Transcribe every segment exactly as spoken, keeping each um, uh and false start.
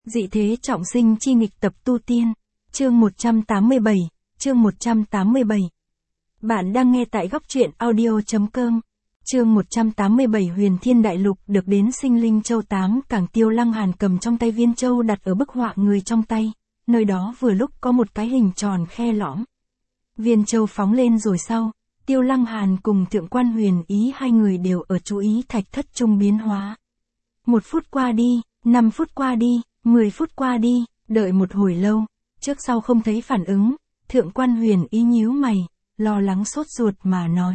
Dị thế trọng sinh chi nghịch tập tu tiên, chương một trăm tám mươi bảy, chương một trăm tám mươi bảy. Bạn đang nghe tại góc truyện audio.com. Chương một trăm tám mươi bảy Huyền Thiên Đại Lục được đến sinh linh châu tám cảng Tiêu Lăng Hàn cầm trong tay viên châu đặt ở bức họa người trong tay, nơi đó vừa lúc có một cái hình tròn khe lõm. Viên châu phóng lên rồi sau, Tiêu Lăng Hàn cùng Thượng Quan Huyền Ý hai người đều ở chú ý thạch thất trung biến hóa. Một phút qua đi, năm phút qua đi, mười phút qua đi, đợi một hồi lâu, trước sau không thấy phản ứng, Thượng Quan Huyền Ý nhíu mày, lo lắng sốt ruột mà nói.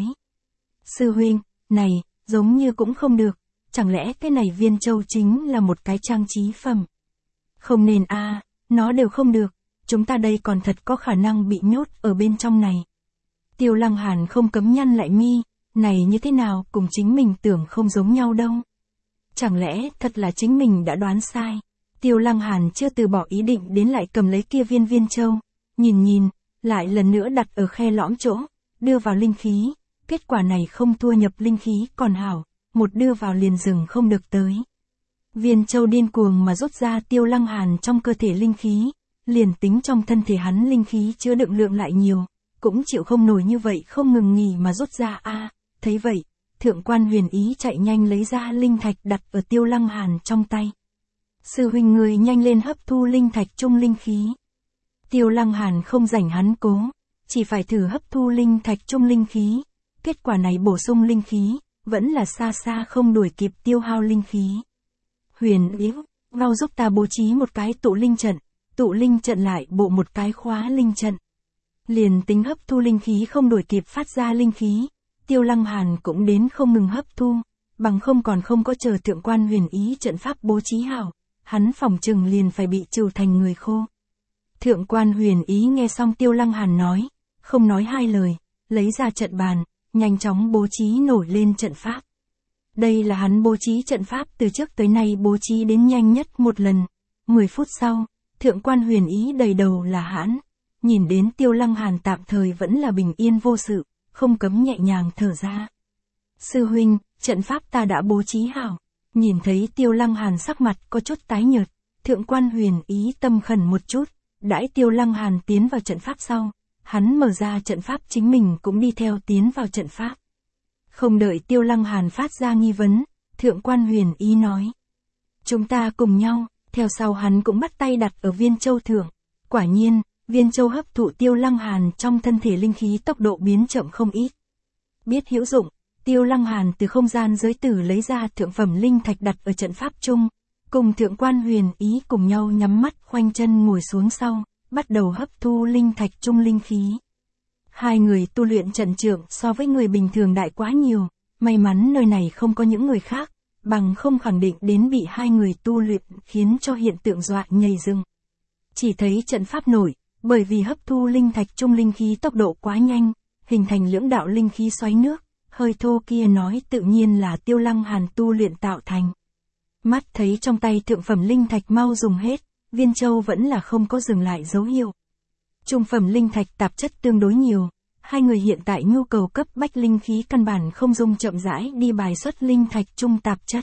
Sư huynh, này, giống như cũng không được, chẳng lẽ cái này viên châu chính là một cái trang trí phẩm? Không nên a, à, nó đều không được, chúng ta đây còn thật có khả năng bị nhốt ở bên trong này. Tiêu Lăng Hàn không cấm nhăn lại mi, này như thế nào cùng chính mình tưởng không giống nhau đâu. Chẳng lẽ thật là chính mình đã đoán sai? Tiêu Lăng Hàn chưa từ bỏ ý định đến lại cầm lấy kia viên viên châu, nhìn nhìn, lại lần nữa đặt ở khe lõm chỗ, đưa vào linh khí, kết quả này không thua nhập linh khí còn hảo, một đưa vào liền dừng không được tới. Viên châu điên cuồng mà rút ra Tiêu Lăng Hàn trong cơ thể linh khí, liền tính trong thân thể hắn linh khí chứa đựng lượng lại nhiều, cũng chịu không nổi như vậy không ngừng nghỉ mà rút ra a. À, thấy vậy, Thượng Quan Huyền Ý chạy nhanh lấy ra linh thạch đặt ở Tiêu Lăng Hàn trong tay. Sư huynh người nhanh lên hấp thu linh thạch trung linh khí. Tiêu Lăng Hàn không rảnh hắn cố, chỉ phải thử hấp thu linh thạch trung linh khí. Kết quả này bổ sung linh khí, vẫn là xa xa không đuổi kịp tiêu hao linh khí. Huyền Ý, mau giúp ta bố trí một cái tụ linh trận, tụ linh trận lại bộ một cái khóa linh trận. Liền tính hấp thu linh khí không đuổi kịp phát ra linh khí, Tiêu Lăng Hàn cũng đến không ngừng hấp thu, bằng không còn không có chờ Thượng Quan Huyền Ý trận pháp bố trí hảo, hắn phòng trừng liền phải bị trừ thành người khô. Thượng Quan Huyền Ý nghe xong Tiêu Lăng Hàn nói, không nói hai lời, lấy ra trận bàn, nhanh chóng bố trí nổi lên trận pháp. Đây là hắn bố trí trận pháp từ trước tới nay bố trí đến nhanh nhất một lần. Mười phút sau, Thượng Quan Huyền Ý đầy đầu là hãn, nhìn đến Tiêu Lăng Hàn tạm thời vẫn là bình yên vô sự, không cấm nhẹ nhàng thở ra. Sư huynh, trận pháp ta đã bố trí hảo. Nhìn thấy Tiêu Lăng Hàn sắc mặt có chút tái nhợt, Thượng Quan Huyền Ý tâm khẩn một chút, đãi Tiêu Lăng Hàn tiến vào trận pháp sau, hắn mở ra trận pháp chính mình cũng đi theo tiến vào trận pháp. Không đợi Tiêu Lăng Hàn phát ra nghi vấn, Thượng Quan Huyền Ý nói. Chúng ta cùng nhau, theo sau hắn cũng bắt tay đặt ở viên châu thượng. Quả nhiên, viên châu hấp thụ Tiêu Lăng Hàn trong thân thể linh khí tốc độ biến chậm không ít. Biết hữu dụng, Tiêu Lăng Hàn từ không gian giới tử lấy ra thượng phẩm linh thạch đặt ở trận pháp chung, cùng Thượng Quan Huyền Ý cùng nhau nhắm mắt khoanh chân ngồi xuống sau, bắt đầu hấp thu linh thạch trung linh khí. Hai người tu luyện trận trượng so với người bình thường đại quá nhiều, may mắn nơi này không có những người khác, bằng không khẳng định đến bị hai người tu luyện khiến cho hiện tượng dọa nhảy dựng. Chỉ thấy trận pháp nổi, bởi vì hấp thu linh thạch trung linh khí tốc độ quá nhanh, hình thành lưỡng đạo linh khí xoáy nước, hơi thô kia nói tự nhiên là Tiêu Lăng Hàn tu luyện tạo thành. Mắt thấy trong tay thượng phẩm linh thạch mau dùng hết, viên châu vẫn là không có dừng lại dấu hiệu. Trung phẩm linh thạch tạp chất tương đối nhiều, hai người hiện tại nhu cầu cấp bách linh khí căn bản không dung chậm rãi đi bài xuất linh thạch trung tạp chất.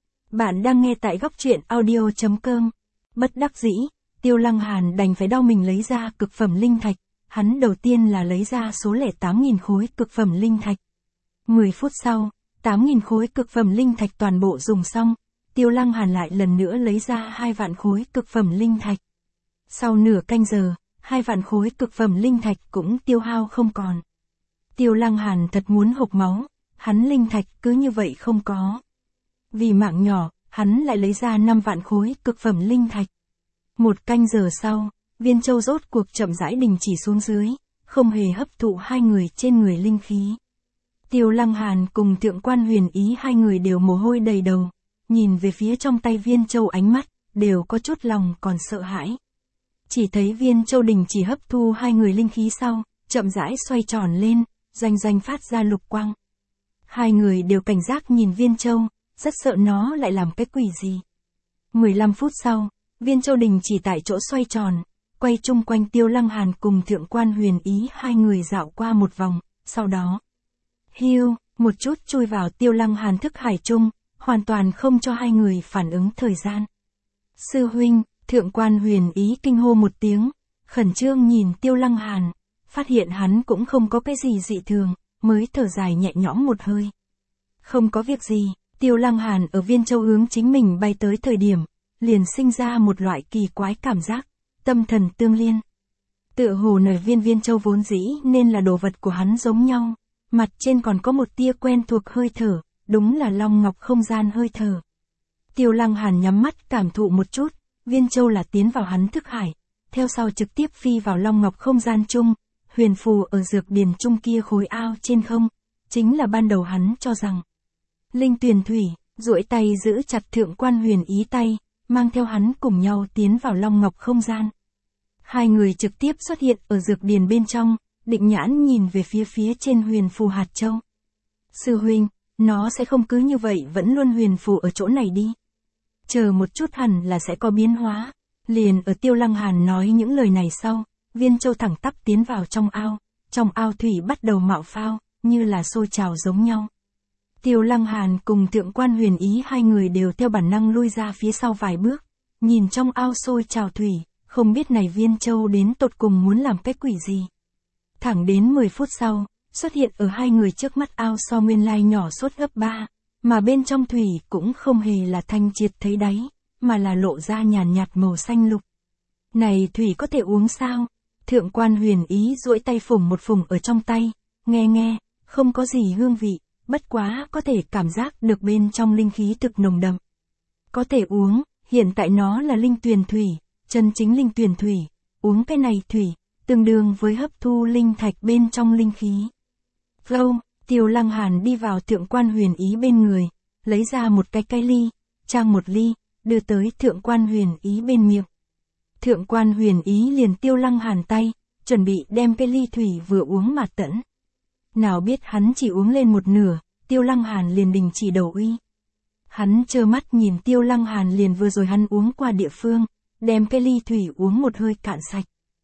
Bạn đang nghe tại góc truyện audio.com. Bất đắc dĩ, Tiêu Lăng Hàn đành phải đau mình lấy ra cực phẩm linh thạch, hắn đầu tiên là lấy ra số lẻ tám nghìn khối cực phẩm linh thạch. mười phút sau, tám nghìn khối cực phẩm linh thạch toàn bộ dùng xong, Tiêu Lăng Hàn lại lần nữa lấy ra hai vạn khối cực phẩm linh thạch. Sau nửa canh giờ, hai vạn khối cực phẩm linh thạch cũng tiêu hao không còn. Tiêu Lăng Hàn thật muốn hộc máu, hắn linh thạch cứ như vậy không có. Vì mạng nhỏ, hắn lại lấy ra năm vạn khối cực phẩm linh thạch. Một canh giờ sau, viên châu rốt cuộc chậm rãi đình chỉ xuống dưới, không hề hấp thụ hai người trên người linh khí. Tiêu Lăng Hàn cùng Thượng Quan Huyền Ý hai người đều mồ hôi đầy đầu, nhìn về phía trong tay viên châu ánh mắt, đều có chút lòng còn sợ hãi. Chỉ thấy viên châu đình chỉ hấp thu hai người linh khí sau, chậm rãi xoay tròn lên, doanh doanh phát ra lục quang. Hai người đều cảnh giác nhìn viên châu, rất sợ nó lại làm cái quỷ gì. mười lăm phút sau, viên châu đình chỉ tại chỗ xoay tròn, quay chung quanh Tiêu Lăng Hàn cùng Thượng Quan Huyền Ý hai người dạo qua một vòng, sau đó hiu, một chút chui vào Tiêu Lăng Hàn thức hải chung, hoàn toàn không cho hai người phản ứng thời gian. Sư huynh, Thượng quan Huyền Ý kinh hô một tiếng, khẩn trương nhìn Tiêu Lăng Hàn, phát hiện hắn cũng không có cái gì dị thường, mới thở dài nhẹ nhõm một hơi. Không có việc gì, Tiêu Lăng Hàn ở Viên Châu hướng chính mình bay tới thời điểm, liền sinh ra một loại kỳ quái cảm giác, tâm thần tương liên. Tựa hồ nở viên Viên Châu vốn dĩ nên là đồ vật của hắn giống nhau, mặt trên còn có một tia quen thuộc hơi thở, đúng là Long Ngọc không gian hơi thở. Tiêu Lăng Hàn nhắm mắt cảm thụ một chút, Viên Châu là tiến vào hắn thức hải, theo sau trực tiếp phi vào Long Ngọc không gian chung, huyền phù ở dược điền chung kia khối ao trên không, chính là ban đầu hắn cho rằng. Linh Tuyền Thủy, duỗi tay giữ chặt Thượng quan Huyền Ý tay, mang theo hắn cùng nhau tiến vào Long Ngọc không gian. Hai người trực tiếp xuất hiện ở dược điền bên trong, định nhãn nhìn về phía phía trên huyền phù hạt châu. Sư huynh, nó sẽ không cứ như vậy vẫn luôn huyền phù ở chỗ này đi. Chờ một chút hẳn là sẽ có biến hóa. Liền ở Tiêu Lăng Hàn nói những lời này sau, Viên Châu thẳng tắp tiến vào trong ao, trong ao thủy bắt đầu mạo phao, như là sôi trào giống nhau. Tiêu Lăng Hàn cùng Thượng quan Huyền Ý hai người đều theo bản năng lui ra phía sau vài bước, nhìn trong ao sôi trào thủy, không biết này Viên Châu đến tột cùng muốn làm cái quỷ gì. Thẳng đến mười phút sau, xuất hiện ở hai người trước mắt ao so nguyên lai nhỏ sốt gấp ba, mà bên trong thủy cũng không hề là thanh triệt thấy đáy, mà là lộ ra nhàn nhạt màu xanh lục. Này thủy có thể uống sao? Thượng quan Huyền Ý duỗi tay phủng một phủng ở trong tay, nghe nghe, không có gì hương vị, bất quá có thể cảm giác được bên trong linh khí thực nồng đậm. Có thể uống, hiện tại nó là linh tuyền thủy, chân chính linh tuyền thủy, uống cái này thủy, tương đương với hấp thu linh thạch bên trong linh khí. Gâu, Tiêu Lăng Hàn đi vào Thượng quan Huyền Ý bên người, lấy ra một cái cái ly, trang một ly, đưa tới Thượng quan Huyền Ý bên miệng. Thượng quan Huyền Ý liền Tiêu Lăng Hàn tay, chuẩn bị đem cái ly thủy vừa uống mà tẫn. Nào biết hắn chỉ uống lên một nửa, Tiêu Lăng Hàn liền đình chỉ đầu uy. Hắn trơ mắt nhìn Tiêu Lăng Hàn liền vừa rồi hắn uống qua địa phương, đem cái ly thủy uống một hơi cạn sạch.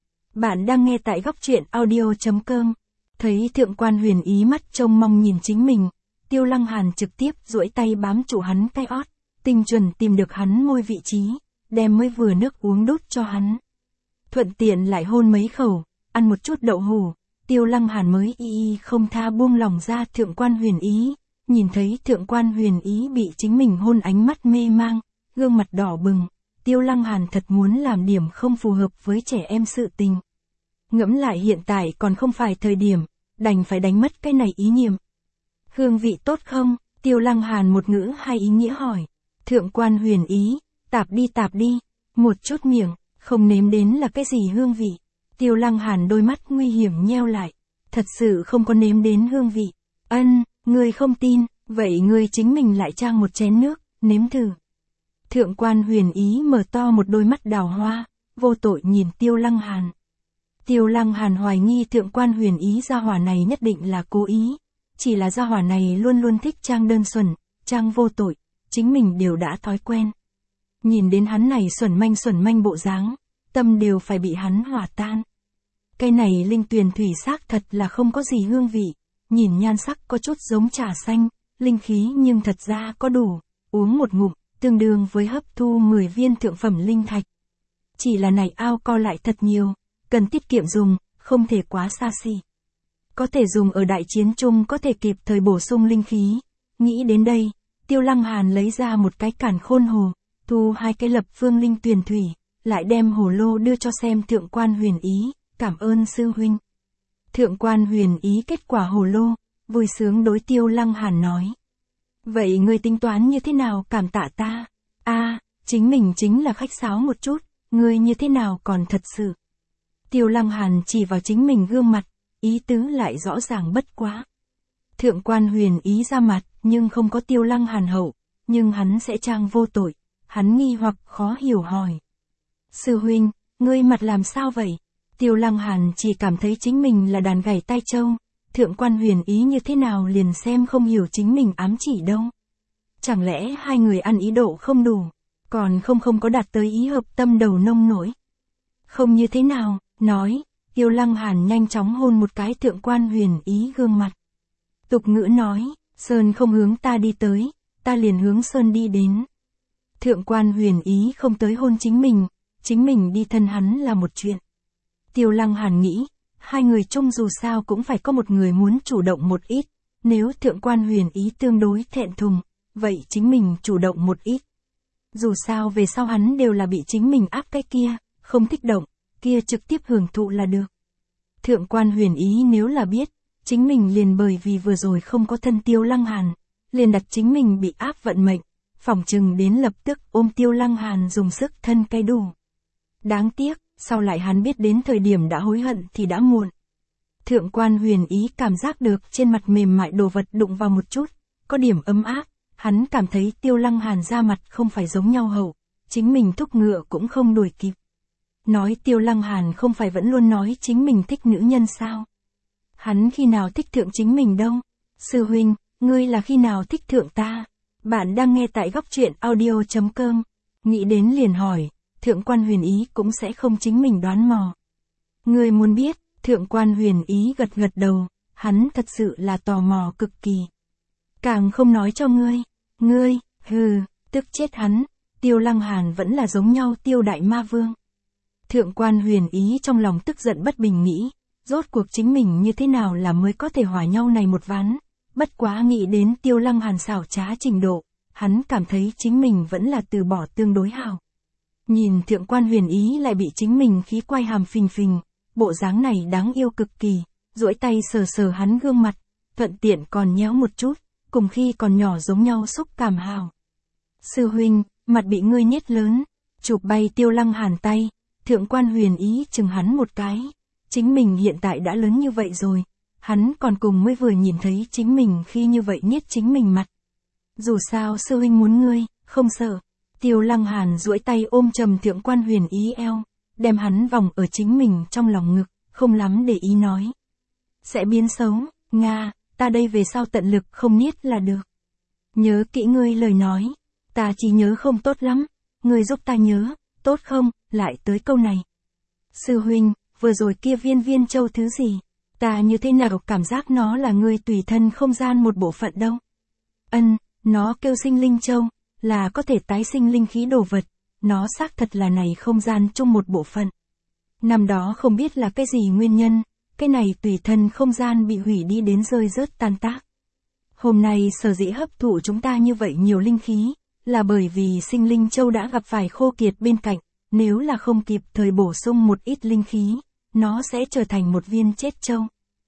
Bạn đang nghe tại góc truyện audio chấm com. Thấy Thượng quan Huyền Ý mắt trông mong nhìn chính mình, Tiêu Lăng Hàn trực tiếp duỗi tay bám trụ hắn cái ót, tinh chuẩn tìm được hắn môi vị trí, đem mới vừa nước uống đút cho hắn. Thuận tiện lại hôn mấy khẩu, ăn một chút đậu hủ, Tiêu Lăng Hàn mới y y không tha buông lòng ra Thượng quan Huyền Ý, nhìn thấy Thượng quan Huyền Ý bị chính mình hôn ánh mắt mê mang, gương mặt đỏ bừng, Tiêu Lăng Hàn thật muốn làm điểm không phù hợp với trẻ em sự tình. Ngẫm lại hiện tại còn không phải thời điểm, đành phải đánh mất cái này ý niệm. Hương vị tốt không? Tiêu Lăng Hàn một ngữ hai ý nghĩa hỏi. Thượng quan Huyền Ý, tạp đi tạp đi, một chút miệng, không nếm đến là cái gì hương vị. Tiêu Lăng Hàn đôi mắt nguy hiểm nheo lại, thật sự không có nếm đến hương vị. Ân, ngươi không tin, vậy ngươi chính mình lại trang một chén nước, nếm thử. Thượng quan Huyền Ý mở to một đôi mắt đào hoa, vô tội nhìn Tiêu Lăng Hàn. Tiêu Lăng Hàn hoài nghi Thượng quan Huyền Ý gia hỏa này nhất định là cố ý, chỉ là gia hỏa này luôn luôn thích trang đơn thuần, trang vô tội, chính mình đều đã thói quen. Nhìn đến hắn này xuẩn manh xuẩn manh bộ dáng, tâm đều phải bị hắn hòa tan. Cái này linh tuyền thủy xác thật là không có gì hương vị, nhìn nhan sắc có chút giống trà xanh, linh khí nhưng thật ra có đủ, uống một ngụm, tương đương với hấp thu mười viên thượng phẩm linh thạch. Chỉ là này ao co lại thật nhiều, cần tiết kiệm dùng, không thể quá xa xỉ. Có thể dùng ở đại chiến chung có thể kịp thời bổ sung linh khí. Nghĩ đến đây, Tiêu Lăng Hàn lấy ra một cái càn khôn hồ, thu hai cái lập phương linh tuyền thủy, lại đem hồ lô đưa cho xem Thượng quan Huyền Ý, cảm ơn sư huynh. Thượng quan Huyền Ý kết quả hồ lô, vui sướng đối Tiêu Lăng Hàn nói. Vậy ngươi tính toán như thế nào cảm tạ ta? A, à, chính mình chính là khách sáo một chút, ngươi như thế nào còn thật sự. Tiêu Lăng Hàn chỉ vào chính mình gương mặt, ý tứ lại rõ ràng bất quá. Thượng quan Huyền Ý ra mặt, nhưng không có Tiêu Lăng Hàn hậu, nhưng hắn sẽ trang vô tội, hắn nghi hoặc khó hiểu hỏi. Sư huynh, ngươi mặt làm sao vậy? Tiêu Lăng Hàn chỉ cảm thấy chính mình là đàn gảy tai trâu, Thượng quan Huyền Ý như thế nào liền xem không hiểu chính mình ám chỉ đâu. Chẳng lẽ hai người ăn ý độ không đủ, còn không không có đạt tới ý hợp tâm đầu nông nổi. Không như thế nào, nói, Tiêu Lăng Hàn nhanh chóng hôn một cái Thượng quan Huyền Ý gương mặt. Tục ngữ nói, Sơn không hướng ta đi tới, ta liền hướng Sơn đi đến. Thượng quan Huyền Ý không tới hôn chính mình, chính mình đi thân hắn là một chuyện. Tiêu Lăng Hàn nghĩ, hai người chung dù sao cũng phải có một người muốn chủ động một ít, nếu Thượng quan Huyền Ý tương đối thẹn thùng, vậy chính mình chủ động một ít. Dù sao về sau hắn đều là bị chính mình áp cái kia, không thích động, kia trực tiếp hưởng thụ là được. Thượng quan Huyền Ý nếu là biết, chính mình liền bởi vì vừa rồi không có thân Tiêu Lăng Hàn, liền đặt chính mình bị áp vận mệnh, phỏng chừng đến lập tức ôm Tiêu Lăng Hàn dùng sức thân cây đủ. Đáng tiếc, sau lại hắn biết đến thời điểm đã hối hận thì đã muộn. Thượng quan Huyền Ý cảm giác được trên mặt mềm mại đồ vật đụng vào một chút, có điểm ấm áp, hắn cảm thấy Tiêu Lăng Hàn da mặt không phải giống nhau hậu, chính mình thúc ngựa cũng không đuổi kịp. Nói Tiêu Lăng Hàn không phải vẫn luôn nói chính mình thích nữ nhân sao? Hắn khi nào thích thượng chính mình đâu? Sư huynh, ngươi là khi nào thích thượng ta? Bạn đang nghe tại góc truyện audio chấm com. Nghĩ đến liền hỏi, Thượng quan Huyền Ý cũng sẽ không chính mình đoán mò. Ngươi muốn biết, Thượng quan Huyền Ý gật gật đầu, hắn thật sự là tò mò cực kỳ. Càng không nói cho ngươi, ngươi, hừ, tức chết hắn, Tiêu Lăng Hàn vẫn là giống nhau Tiêu Đại Ma Vương. Thượng quan Huyền Ý trong lòng tức giận bất bình nghĩ, rốt cuộc chính mình như thế nào là mới có thể hòa nhau này một ván, bất quá nghĩ đến Tiêu Lăng Hàn xảo trá trình độ, hắn cảm thấy chính mình vẫn là từ bỏ tương đối hảo. Nhìn Thượng quan Huyền Ý lại bị chính mình khí quay hàm phình phình, bộ dáng này đáng yêu cực kỳ, duỗi tay sờ sờ hắn gương mặt, thuận tiện còn nhéo một chút, cùng khi còn nhỏ giống nhau xúc cảm hào. Sư huynh, mặt bị ngươi nhét lớn, chụp bay Tiêu Lăng Hàn tay, Thượng quan Huyền Ý chừng hắn một cái, chính mình hiện tại đã lớn như vậy rồi, hắn còn cùng mới vừa nhìn thấy chính mình khi như vậy nhét chính mình mặt. Dù sao sư huynh muốn ngươi, không sợ. Tiêu Lăng Hàn duỗi tay ôm trầm Thượng quan Huyền Ý eo, đem hắn vòng ở chính mình trong lòng ngực, không lắm để ý nói. Sẽ biến xấu, Nga, ta đây về sau tận lực không niết là được. Nhớ kỹ ngươi lời nói, ta chỉ nhớ không tốt lắm, ngươi giúp ta nhớ, tốt không, lại tới câu này. Sư huynh, vừa rồi kia viên viên châu thứ gì, ta như thế nào cảm giác nó là ngươi tùy thân không gian một bộ phận đâu. Ân, nó kêu sinh linh châu, là có thể tái sinh linh khí đồ vật, nó xác thật là này không gian chung một bộ phận. Năm đó không biết là cái gì nguyên nhân, cái này tùy thân không gian bị hủy đi đến rơi rớt tan tác. Hôm nay sở dĩ hấp thụ chúng ta như vậy nhiều linh khí, là bởi vì sinh linh châu đã gặp phải khô kiệt bên cạnh, nếu là không kịp thời bổ sung một ít linh khí, nó sẽ trở thành một viên chết châu.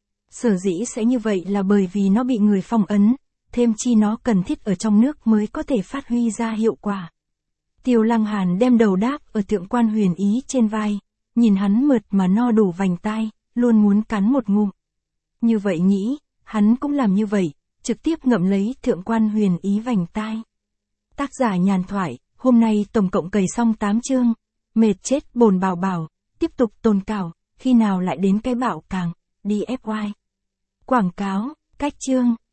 Sở dĩ sẽ như vậy là bởi vì nó bị người phong ấn, thêm chi nó cần thiết ở trong nước mới có thể phát huy ra hiệu quả. Tiêu Lăng Hàn đem đầu đáp ở Thượng quan Huyền Ý trên vai, nhìn hắn mượt mà no đủ vành tai, luôn muốn cắn một ngụm. Như vậy nghĩ, hắn cũng làm như vậy, trực tiếp ngậm lấy Thượng quan Huyền Ý vành tai. Tác giả nhàn thoại, hôm nay tổng cộng cày xong tám chương, mệt chết bồn bảo bảo, tiếp tục tồn cảo, khi nào lại đến cái bảo càng, đi ép oai. Quảng cáo, cách chương.